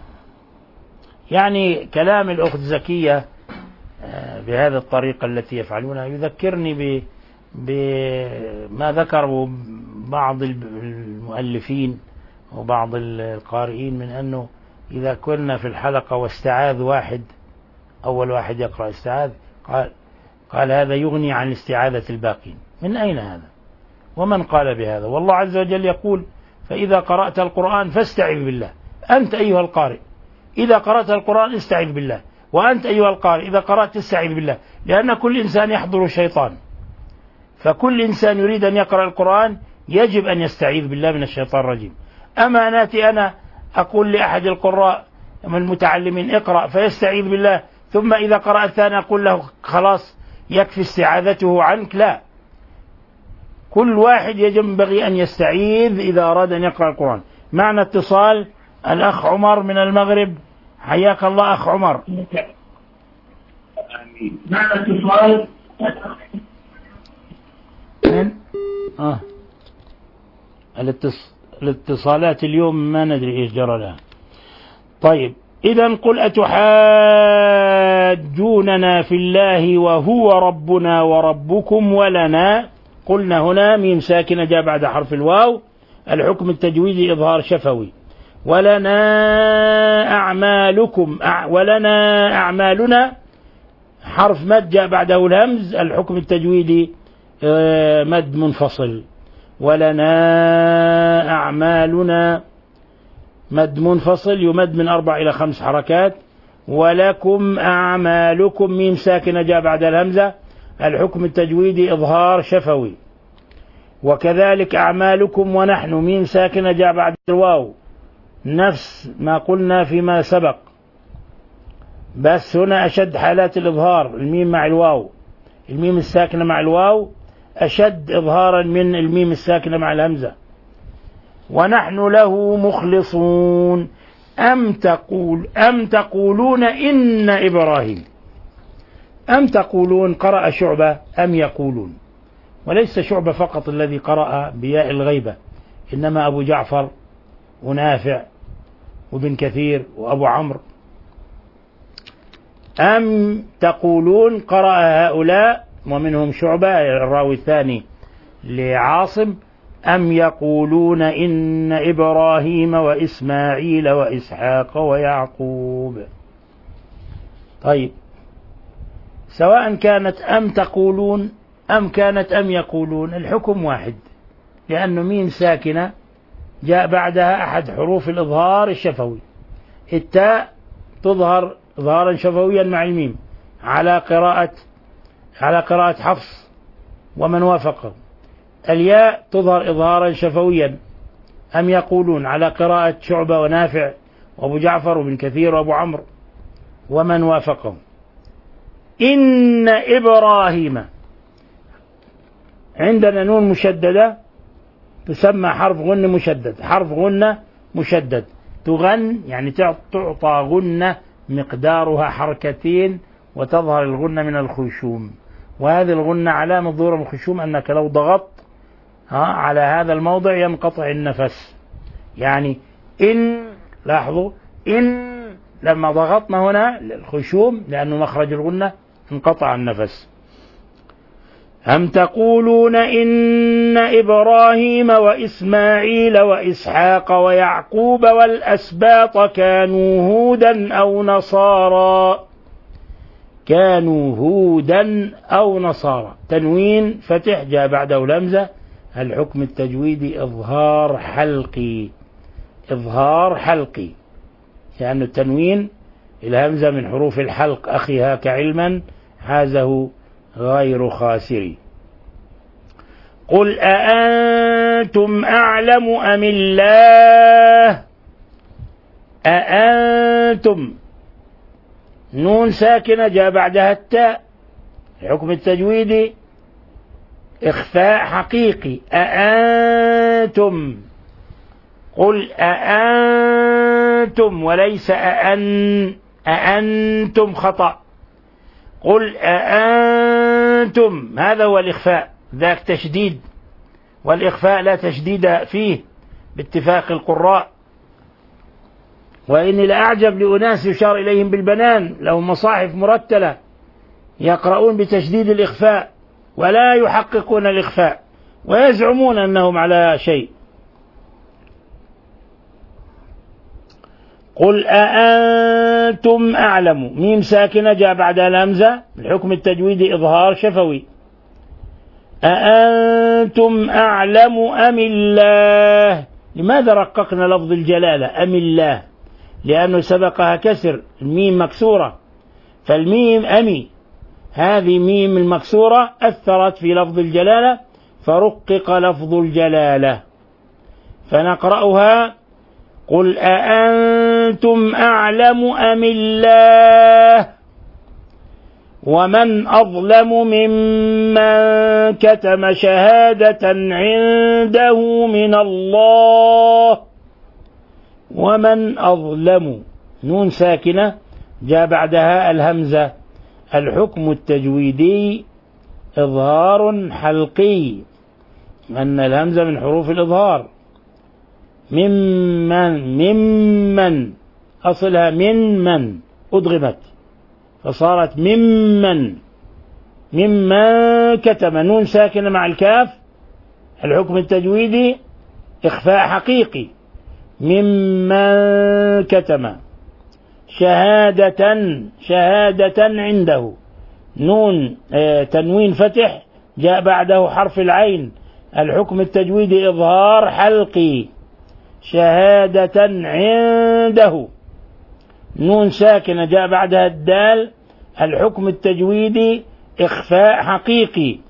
D: يعني كلام الأخت زكية بهذه الطريقة التي يفعلونها يذكرني بما ذكروا بعض المؤلفين وبعض القارئين من أنه إذا كنا في الحلقة واستعاذ واحد، أول واحد يقرأ استعاذ، قال, قال هذا يغني عن استعاذة الباقين. من أين هذا؟ ومن قال بهذا؟ والله عز وجل يقول فإذا قرأت القرآن فاستعذ بالله. أنت أيها القارئ إذا قرأت القرآن استعذ بالله، وأنت أيها القارئ إذا قرأت استعذ بالله، لأن كل إنسان يحضر الشيطان، فكل إنسان يريد أن يقرأ القرآن يجب أن يستعيذ بالله من الشيطان الرجيم. أما ناتي أنا أقول لأحد القراء من المتعلمين اقرأ فيستعيذ بالله، ثم إذا قرأ الثاني أقول له خلاص يكفي استعاذته عنك، لا، كل واحد ينبغي أن يستعيذ إذا أراد أن يقرأ القرآن. معنا اتصال الأخ عمر من المغرب، حياك الله أخ عمر.
E: معنا اتصال
D: من؟ آه. الاتص... الاتصالات اليوم ما ندري إيش جرى لها. طيب إذن قل أتحاجوننا في الله وهو ربنا وربكم ولنا، قلنا هنا ميم ساكنة جاء بعد حرف الواو، الحكم التجويدي إظهار شفوي، ولنا أعمالكم ولنا أعمالنا حرف مد جاء بعده الهمز، الحكم التجويدي مد منفصل. ولنا أعمالنا مد منفصل يمد من أربع إلى خمس حركات. ولكم أعمالكم ميم ساكنة جاء بعد الهمزة، الحكم التجويدي إظهار شفوي. وكذلك أعمالكم ونحن ميم ساكنة جاء بعد الواو، نفس ما قلنا فيما سبق، بس هنا أشد حالات الإظهار، الميم مع الواو، الميم الساكنة مع الواو أشد إظهارا من الميم الساكنة مع الهمزة. ونحن له مخلصون. أم تقول أم تقولون إن إبراهيم، أم تقولون قرأ شعبة أم يقولون، وليس شعبة فقط الذي قرأ بياء الغيبة، إنما أبو جعفر ونافع وابن كثير وأبو عمرو. أم تقولون قرأ هؤلاء ومنهم شعبة الراوي الثاني لعاصم. أم يقولون إن إبراهيم وإسماعيل وإسحاق ويعقوب. طيب، سواء كانت أم تقولون أم كانت أم يقولون الحكم واحد، لأنه ميم ساكنة جاء بعدها أحد حروف الإظهار الشفوي. التاء تظهر إظهارا شفويا مع الميم على قراءة على قراءة حفص ومن وافقه. الياء تظهر إظهارا شفويا أم يقولون على قراءة شعبة ونافع وأبو جعفر وابن كثير وأبو عمرو ومن وافقهم. إن إبراهيم عندنا نون مشددة تسمى حرف غن مشدد، حرف غنة مشدد تغن يعني تعطى غنة مقدارها حركتين وتظهر الغنة من الخشوم، وهذه الغنة علامة ظهور الخشوم أنك لو ضغطت ها على هذا الموضع ينقطع النفس. يعني إن، لاحظوا إن لما ضغطنا هنا الخشوم لأنه مخرج الغنة انقطع النفس. أم تقولون إن إبراهيم وإسماعيل وإسحاق ويعقوب والأسباط كانوا هودا أو نصارى، كانوا هودا أو نصارى، تنوين فتح جاء بعده الهمزة، الحكم التجويدي إظهار حلقي، إظهار حلقي، لأن التنوين الهمزة من حروف الحلق، أخي هاك علما حازه غير خاسر. قل أأنتم أعلم أم الله. أأنتم نون ساكنة جاء بعدها التاء، الحكم التجويدي إخفاء حقيقي. أأنتم، قل أأنتم وليس أأن، أأنتم خطأ، قل أأنتم، هذا هو الإخفاء، ذاك تشديد، والإخفاء لا تشديد فيه باتفاق القراء. وإني لأعجب لأناس يشار إليهم بالبنان لهم مصاحف مرتلة يقرؤون بتشديد الإخفاء ولا يحققون الإخفاء ويزعمون أنهم على شيء. قل أأنتم أعلم، ميم ساكنة جاء بعدها الهمزة، الحكم التجويدي إظهار شفوي. أأنتم أعلم أم الله. لماذا رققنا لفظ الجلالة أم الله؟ لأنه سبقها كسر، الميم مكسورة، فالميم أمي، هذه ميم المكسورة أثرت في لفظ الجلالة فرقق لفظ الجلالة. فنقرأها قل أأنتم أعلم أم الله ومن أظلم ممن كتم شهادة عنده من الله. ومن أظلم، نون ساكنة جاء بعدها الهمزة، الحكم التجويدي إظهار حلقي، أن الهمزة من حروف الإظهار. ممن، ممن أصلها من من أدغمت فصارت ممن، ممن كتم، نون ساكنة مع الكاف، الحكم التجويدي إخفاء حقيقي. ممن كتم. شهادة شهادة عنده، نون آه تنوين فتح جاء بعده حرف العين، الحكم التجويدي إظهار حلقي. شهادة عنده، نون ساكنة جاء بعدها الدال، الحكم التجويدي إخفاء حقيقي.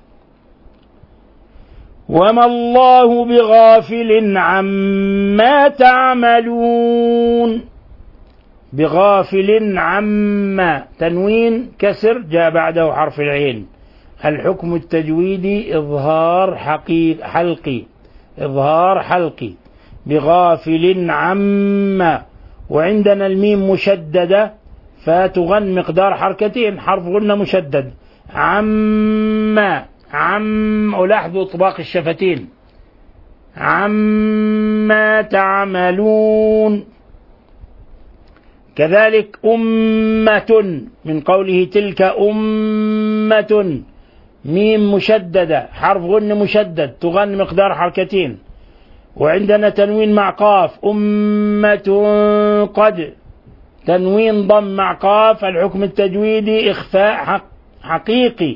D: وما الله بغافل عما تعملون. بغافل عما، تنوين كسر جاء بعده حرف العين، الحكم التجويدي إظهار حقيقي حلقي، إظهار حلقي. بغافل عما، وعندنا الميم مشددة فتغن مقدار حركتين، حرف غنة مشدد. عما عم، ولاحظوا إطباق الشفتين. عما تعملون. كذلك أمة، من قوله تلك أمة، ميم مشددة حرف غن مشدد تغن مقدار حركتين. وعندنا تنوين مع قاف، أمة قد، تنوين ضم مع قاف، الحكم التجويدي إخفاء حق حقيقي.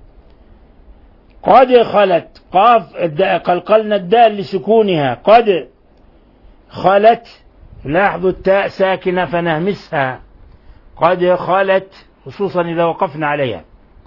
D: قد خلت، قاف قلقلنا الدال لسكونها، قد خلت، لاحظوا التاء ساكنة فنهمسها، قد خلت، خصوصا إذا وقفنا عليها،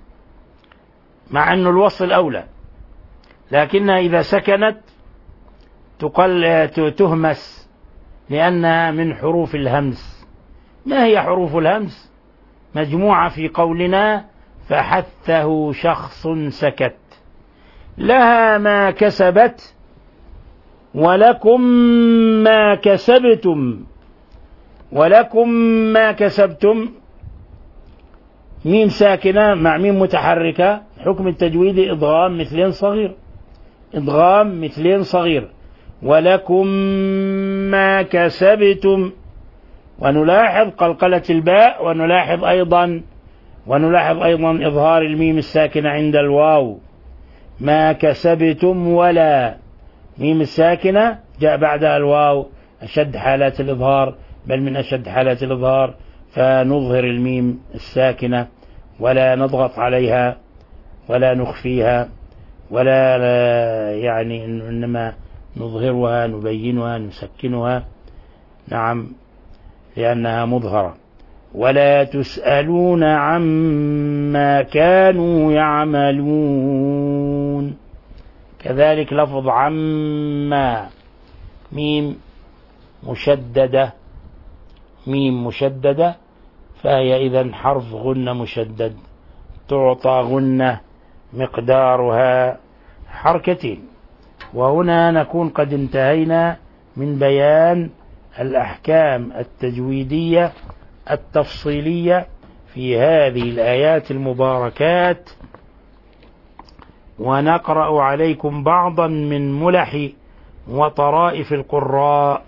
D: مع أن الوصل أولى، لكنها إذا سكنت تقل تهمس لأنها من حروف الهمس. ما هي حروف الهمس؟ مجموعة في قولنا فحثه شخص سكت. لها ما كسبت ولكم ما كسبتم. ولكم ما كسبتم، ميم ساكنة مع ميم متحركة، حكم التجويد إضغام مثلين صغير، إضغام مثلين صغير. ولكم ما كسبتم. ونلاحظ قلقلة الباء، ونلاحظ أيضا ونلاحظ أيضا إظهار الميم الساكنة عند الواو. ما كسبتم، ولا ميم الساكنة جاء بعدها الواو، أشد حالات الإظهار، بل من أشد حالات الإظهار، فنظهر الميم الساكنة ولا نضغط عليها ولا نخفيها، ولا يعني إنما نظهرها نبينها نسكنها، نعم، لأنها مظهرة. ولا تسألون عما كانوا يعملون. كذلك لفظ عما، ميم مشددة، ميم مشددة، فهي إذن حرف غنة مشدد، تعطى غنة مقدارها حركتين. وهنا نكون قد انتهينا من بيان الأحكام التجويدية التفصيلية في هذه الآيات المباركات، ونقرأ عليكم بعضا من ملح وطرائف القراء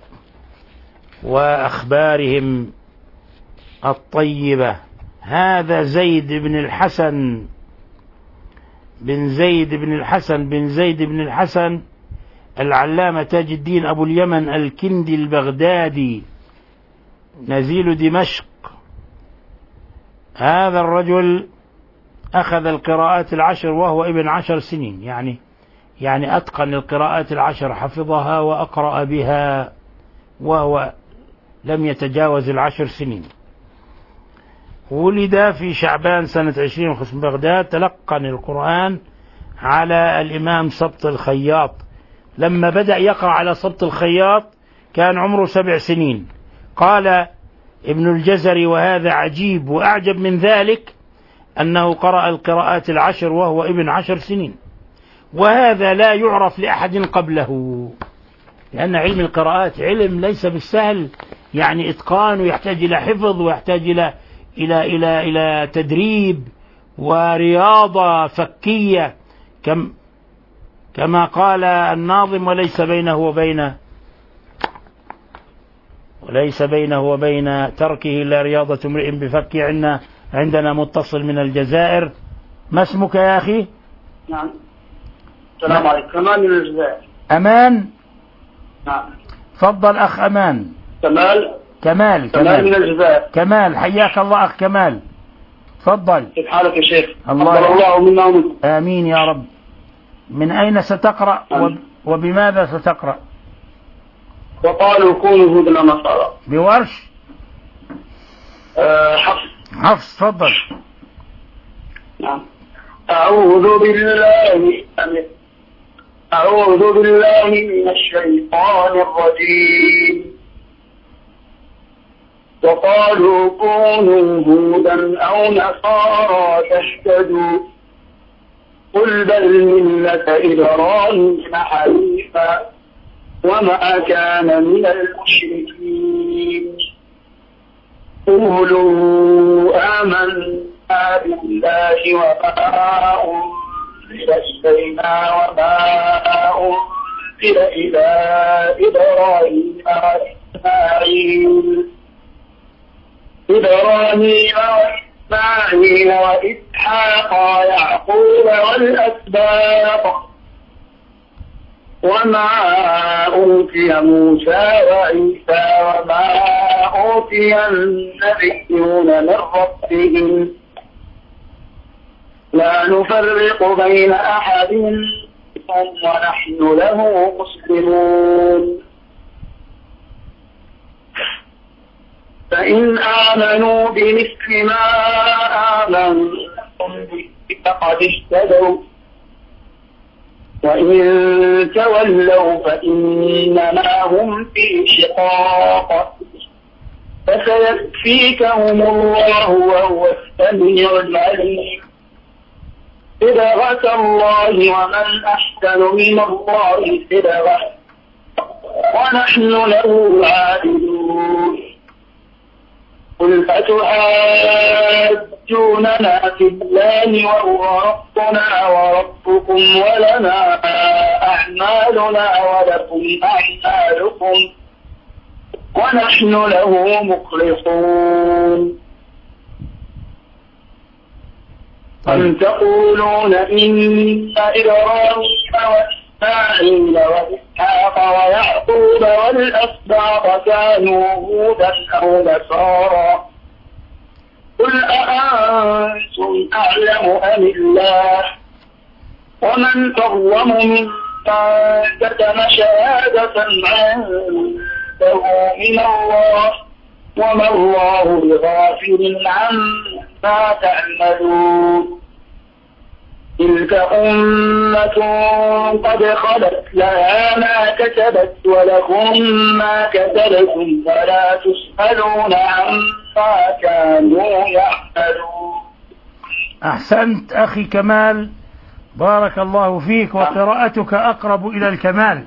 D: وأخبارهم الطيبة. هذا زيد بن الحسن بن زيد بن الحسن بن زيد بن الحسن العلامة تاج الدين أبو اليمن الكندي البغدادي نزيل دمشق. هذا الرجل أخذ القراءات العشر وهو ابن عشر سنين، يعني يعني أتقن القراءات العشر، حفظها وأقرأ بها وهو لم يتجاوز العشر سنين. ولد في شعبان سنة عشرين وخمس بغداد. تلقن القرآن على الإمام سبط الخياط. لما بدأ يقرأ على سبط الخياط كان عمره سبع سنين. قال ابن الجزري وهذا عجيب، وأعجب من ذلك أنه قرأ القراءات العشر وهو ابن عشر سنين، وهذا لا يعرف لأحد قبله، لأن علم القراءات علم ليس بالسهل، يعني إتقان، ويحتاج إلى حفظ، ويحتاج إلى إلى إلى إلى تدريب ورياضة فكية، كم كما قال الناظم: وليس بينه وبين وليس بينه وبين تركه إلا رياضة امرئ بفكي. عندنا عندنا متصل من الجزائر. ما اسمك يا أخي؟
E: نعم. السلام عليكم. أمان من الجزائر.
D: أمان.
E: نعم.
D: تفضل أخ أمان.
E: كمال
D: كمال
E: كمال من الجزائر.
D: كمال حياك الله أخ كمال، تفضل.
E: كيف حالك يا شيخ؟
D: الله
E: أفضل الله منا ومنكم.
D: آمين يا رب. من أين ستقرأ وب... وبماذا ستقرأ؟
E: وقالوا كونوا هودا نصارى.
D: بورش؟
E: أه حفص.
D: حفص تفضل.
E: نعم. أعوذ بالله أعوذ بالله من الشيطان الرجيم. وقالوا كونوا هودا أو نصارى تهتدوا قل بل ملة إبراهيم حنيفا وما كان من المشركين. قولوا آمنا بالله وما أنزل إلينا وما أنزل إلى إبراهيم وإسماعيل إبراهيم وإسماعيل وإسحاق ويعقوب والأسباط وما أوتي موسى وعيسى وما أوتي النبيون من ربهم لا نفرق بين أحد منهم ونحن له مسلمون. فإن آمنوا بمثل ما آمنتم به فقد اهتدوا وإن تولوا فإنما هم في شقاق فسيكفيكهم الله وهو السميع العليم. صبغة الله ومن أحسن من الله صبغة ونحن له عابدون. قل فتحاجوننا في الله وهو ربنا وربكم ولنا أعمالنا ولكم أعمالكم ونحن له مخلصون. أم تقولون إن إبراهيم وإسماعيل وإسحاق ويعقوب والأسباط كانوا هودا أو نصارى قل أأنتم أعلم أم الله ومن أظلم ممن كتم شهادة عنده من الله وما الله بغافل عما تعملون. تلك أمة قد خلت لها ما كسبت ولكم ما كسبتم ولا تسألون عما كانوا يعملون.
D: أحسنت أخي كمال، بارك الله فيك، وقراءتك أقرب إلى الكمال،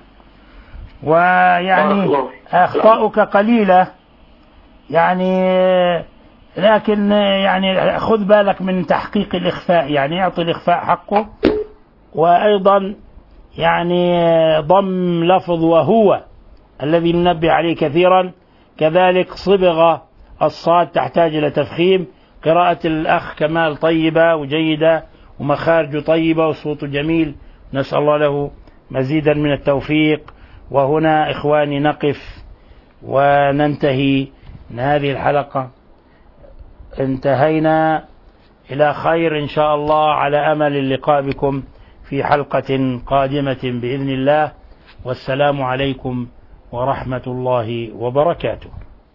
D: ويعني أخطاؤك قليلة يعني، لكن يعني خذ بالك من تحقيق الإخفاء، يعني اعطي الإخفاء حقه، وأيضا يعني ضم لفظ وهو الذي ننبه عليه كثيرا، كذلك صبغة الصاد تحتاج إلى تفخيم. قراءة الأخ كمال طيبة وجيدة ومخارج طيبة وصوت جميل، نسأل الله له مزيدا من التوفيق. وهنا إخواني نقف وننتهي من هذه الحلقة، انتهينا إلى خير إن شاء الله، على أمل اللقاء بكم في حلقة قادمة بإذن الله، والسلام عليكم ورحمة الله وبركاته.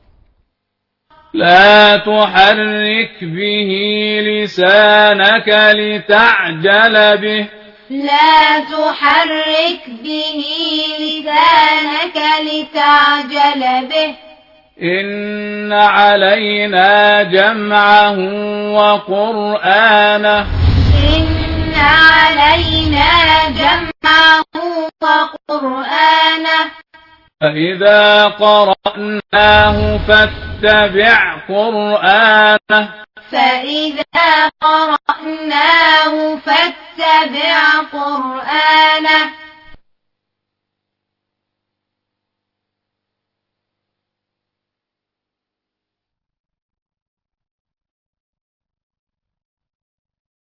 B: لا تحرك به لسانك لتعجل به
C: لا تحرك به لسانك لتعجل به
B: إن علينا جمعه وقرآنه
C: إن علينا جمعه وقرآنه
B: فإذا قرأناه فاتبع قرآنه
C: فإذا قرأناه فاتبع قرآنه